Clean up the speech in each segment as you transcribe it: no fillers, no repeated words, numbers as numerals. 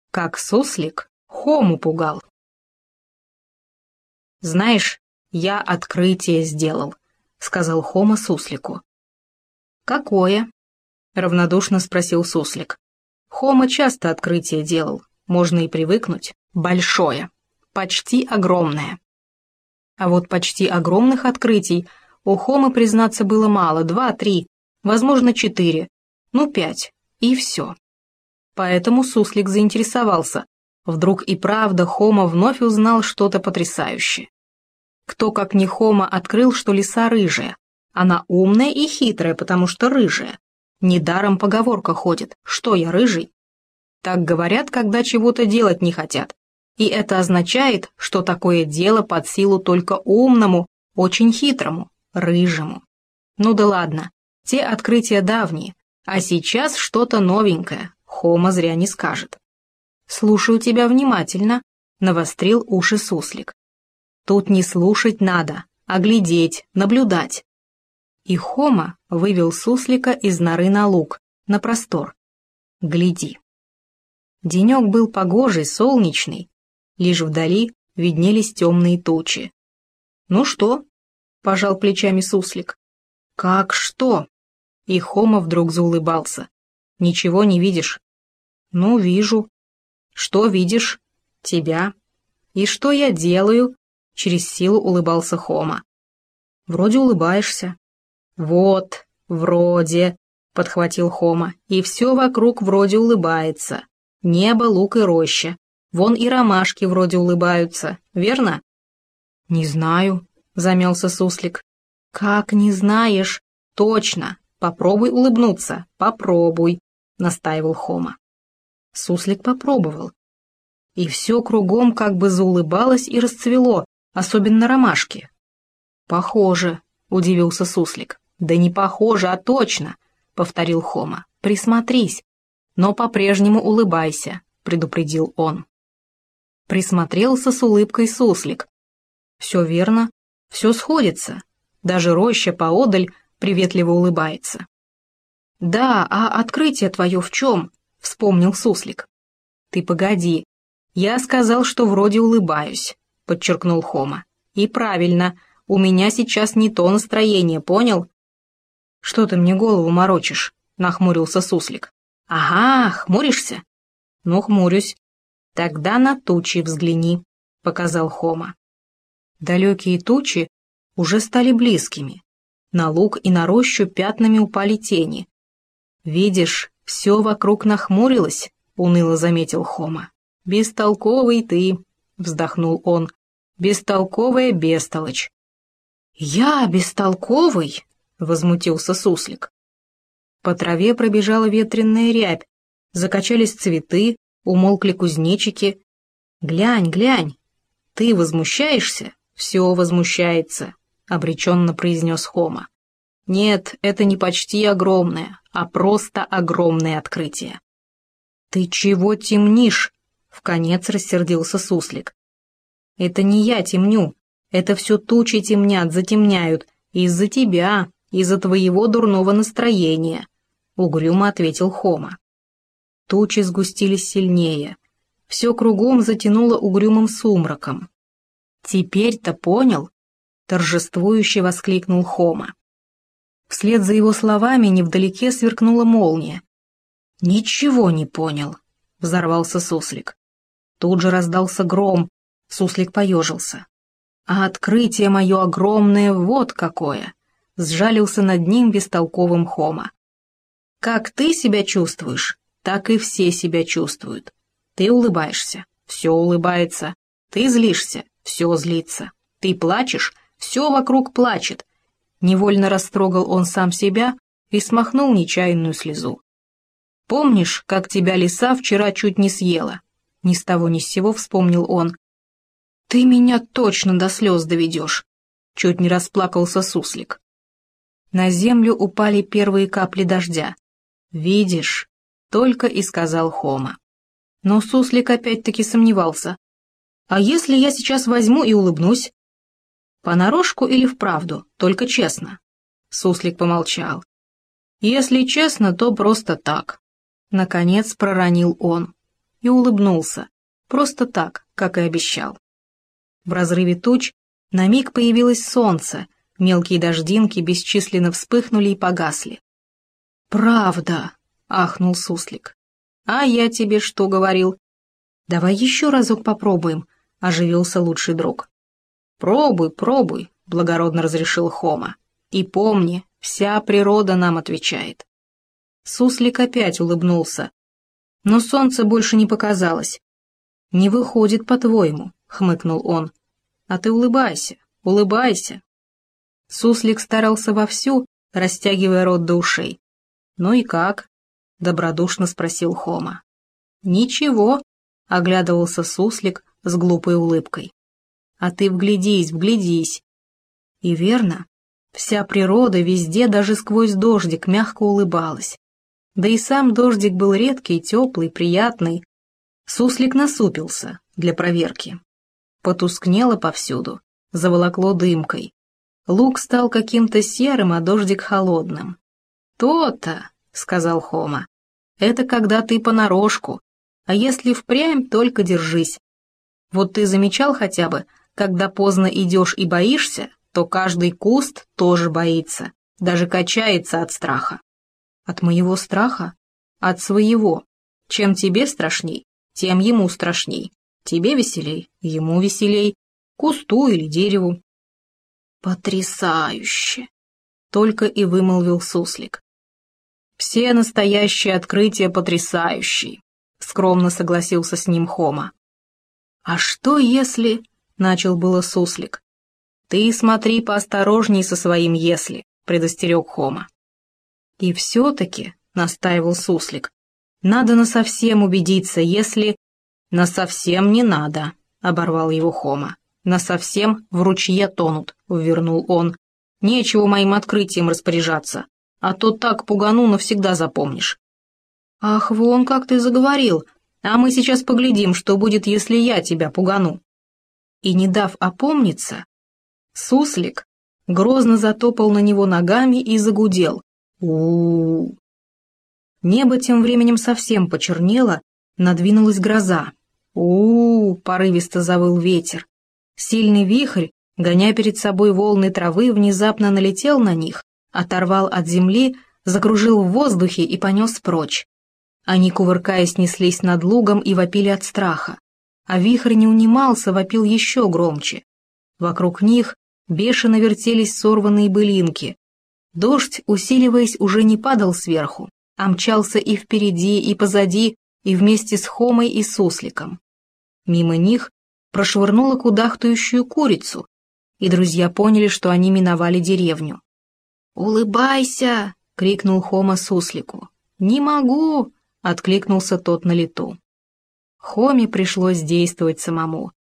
Как суслик Хому пугал. «Знаешь, я открытие сделал», — сказал Хома суслику. «Какое?» — равнодушно спросил суслик. Хома часто открытие делал, можно и привыкнуть. Большое, почти огромное. А вот почти огромных открытий у Хомы, признаться, было мало, 2, 3, возможно, 4, 5, и все. Поэтому суслик заинтересовался. Вдруг и правда Хома вновь узнал что-то потрясающее. Кто, как не Хома, открыл, что лиса рыжая. Она умная и хитрая, потому что рыжая. Недаром поговорка ходит: «Что я, рыжий?» Так говорят, когда чего-то делать не хотят. И это означает, что такое дело под силу только умному, очень хитрому, рыжему. Ну да ладно, те открытия давние, а сейчас что-то новенькое, Хома зря не скажет. «Слушаю тебя внимательно», — навострил уши суслик. «Тут не слушать надо, а глядеть, наблюдать». И Хома вывел суслика из норы на луг, на простор. «Гляди». Денек был погожий, солнечный, лишь вдали виднелись темные тучи. «Ну что?» — пожал плечами суслик. «Как что?» И Хома вдруг заулыбался. «Ничего не видишь?» «Ну, вижу». «Что видишь?» «Тебя». «И что я делаю?» — через силу улыбался Хома. «Вроде улыбаешься». «Вот, вроде», — подхватил Хома, «и все вокруг вроде улыбается. Небо, луг и роща. Вон и ромашки вроде улыбаются, верно?» «Не знаю», — замялся суслик. «Как не знаешь? Точно. Попробуй улыбнуться, попробуй», — настаивал Хома. Суслик попробовал. И все кругом как бы заулыбалось и расцвело, особенно ромашки. «Похоже», — удивился суслик. «Да не похоже, а точно», — повторил Хома. «Присмотрись, но по-прежнему улыбайся», — предупредил он. Присмотрелся с улыбкой суслик. Все верно, все сходится. Даже роща поодаль приветливо улыбается. «Да, а открытие твое в чем?» — вспомнил суслик. «Ты погоди. Я сказал, что вроде улыбаюсь», — подчеркнул Хома. «И правильно, у меня сейчас не то настроение, понял?» «Что ты мне голову морочишь?» — нахмурился суслик. «Ага, хмуришься?» «Ну, хмурюсь». «Тогда на тучи взгляни», — показал Хома. Далекие тучи уже стали близкими. На луг и на рощу пятнами упали тени. «Видишь, все вокруг нахмурилось», — уныло заметил Хома. «Бестолковый ты», — вздохнул он, — «бестолковая бестолочь». «Я бестолковый?» — возмутился суслик. По траве пробежала ветреная рябь, закачались цветы, умолкли кузнечики. «Глянь, глянь, ты возмущаешься?» «Все возмущается», — обреченно произнес Хома. «Нет, это не почти огромное, а просто огромное открытие». «Ты чего темнишь?» — вконец рассердился суслик. «Это не я темню, это все тучи темнят, затемняют, из-за тебя, из-за твоего дурного настроения», — угрюмо ответил Хома. Тучи сгустились сильнее, все кругом затянуло угрюмым сумраком. «Теперь-то понял?» — торжествующе воскликнул Хома. Вслед за его словами невдалеке сверкнула молния. «Ничего не понял», — взорвался суслик. Тут же раздался гром, суслик поежился. «А открытие мое огромное вот какое!» — сжалился над ним бестолковым Хома. «Как ты себя чувствуешь, так и все себя чувствуют. Ты улыбаешься, все улыбается. Ты злишься, все злится. Ты плачешь, все вокруг плачет». Невольно растрогал он сам себя и смахнул нечаянную слезу. «Помнишь, как тебя лиса вчера чуть не съела?» Ни с того ни с сего вспомнил он. «Ты меня точно до слез доведешь!» Чуть не расплакался суслик. На землю упали первые капли дождя. «Видишь?» — только и сказал Хома. Но суслик опять-таки сомневался. «А если я сейчас возьму и улыбнусь?» «Понарошку или вправду, только честно?» Суслик помолчал. «Если честно, то просто так», — наконец проронил он. и улыбнулся, просто так, как и обещал. В разрыве туч на миг появилось солнце, мелкие дождинки бесчисленно вспыхнули и погасли. «Правда!» — ахнул суслик. «А я тебе что говорил?» «Давай еще разок попробуем», — оживился лучший друг. «Пробуй, пробуй», — благородно разрешил Хома. «И помни, вся природа нам отвечает». Суслик опять улыбнулся, но солнце больше не показалось. «Не выходит, по-твоему», — хмыкнул он. «А ты улыбайся, улыбайся». Суслик старался вовсю, растягивая рот до ушей. «Ну и как?» — добродушно спросил Хома. «Ничего», — оглядывался суслик с глупой улыбкой. «А ты вглядись, вглядись». И верно, вся природа везде, даже сквозь дождик, мягко улыбалась. Да и сам дождик был редкий, теплый, приятный. Суслик насупился для проверки. Потускнело повсюду, заволокло дымкой. Луг стал каким-то серым, а дождик холодным. «То-то», — сказал Хома, — «это когда ты понарошку, а если впрямь, только держись. Вот ты замечал хотя бы, когда поздно идешь и боишься, то каждый куст тоже боится, даже качается от страха». «От моего страха?» «От своего. Чем тебе страшней, тем ему страшней. Тебе веселей, ему веселей, кусту или дереву». «Потрясающе!» — только и вымолвил суслик. «Все настоящие открытия потрясающие», — скромно согласился с ним Хома. «А что если...» — начал было суслик. «Ты смотри поосторожней со своим «если», — предостерег Хома. «И все-таки», — настаивал суслик, — «надо насовсем убедиться, если...» «Насовсем не надо», — оборвал его Хома. «Насовсем в ручье тонут», — увернул он. «Нечего моим открытием распоряжаться, а то так пугану навсегда запомнишь». «Ах, вон как ты заговорил, а мы сейчас поглядим, что будет, если я тебя пугану». И, не дав опомниться, суслик грозно затопал на него ногами и загудел. У-у-у. Небо тем временем совсем почернело, надвинулась гроза. У-у-у, порывисто завыл ветер. Сильный вихрь, гоня перед собой волны травы, внезапно налетел на них, оторвал от земли, закружил в воздухе и понес прочь. Они, кувыркаясь, неслись над лугом и вопили от страха. А вихрь не унимался, вопил еще громче. Вокруг них бешено вертелись сорванные былинки. Дождь, усиливаясь, уже не падал сверху, а мчался и впереди, и позади, и вместе с Хомой и сусликом. Мимо них прошвырнула кудахтающую курицу, и друзья поняли, что они миновали деревню. «Улыбайся!» — крикнул Хома суслику. «Не могу!» — откликнулся тот на лету. Хоме пришлось действовать самому.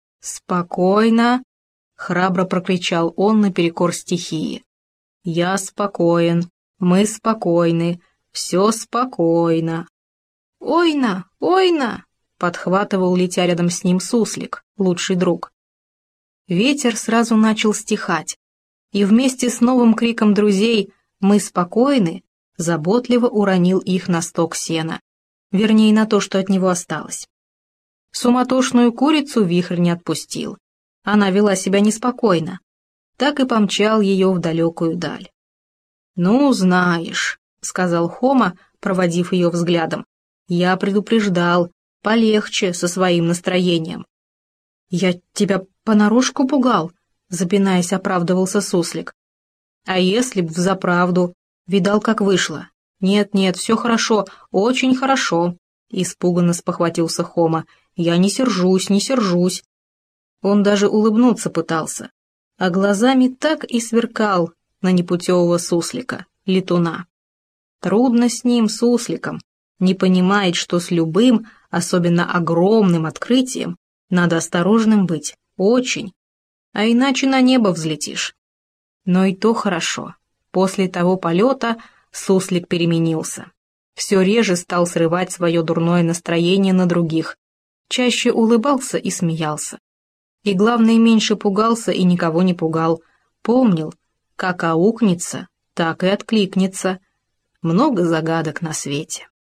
«Спокойно!» — храбро прокричал он наперекор стихии. «Я спокоен, мы спокойны, все спокойно». «Ойна! Ойна!» — подхватывал, летя рядом с ним суслик, лучший друг. Ветер сразу начал стихать, и вместе с новым криком друзей «Мы спокойны!» заботливо уронил их на сток сена, вернее, на то, что от него осталось. Суматошную курицу вихрь не отпустил. Она вела себя неспокойно, так и помчал ее в далекую даль. «Ну, знаешь», — сказал Хома, проводив ее взглядом, — «я предупреждал, полегче со своим настроением». «Я тебя понарошку пугал», — запинаясь, оправдывался суслик. «А если б взаправду? Видал, как вышло?» «Нет-нет, все хорошо, очень хорошо», — испуганно спохватился Хома. «Я не сержусь, не сержусь». Он даже улыбнуться пытался, а глазами так и сверкал на непутевого суслика, летуна. Трудно с ним, сусликом, не понимает, что с любым, особенно огромным открытием, надо осторожным быть, очень, а иначе на небо взлетишь. Но и то хорошо, после того полета суслик переменился. Все реже стал срывать свое дурное настроение на других, чаще улыбался и смеялся. И главное, меньше пугался и никого не пугал, помнил, как аукнется, так и откликнется. Много загадок на свете.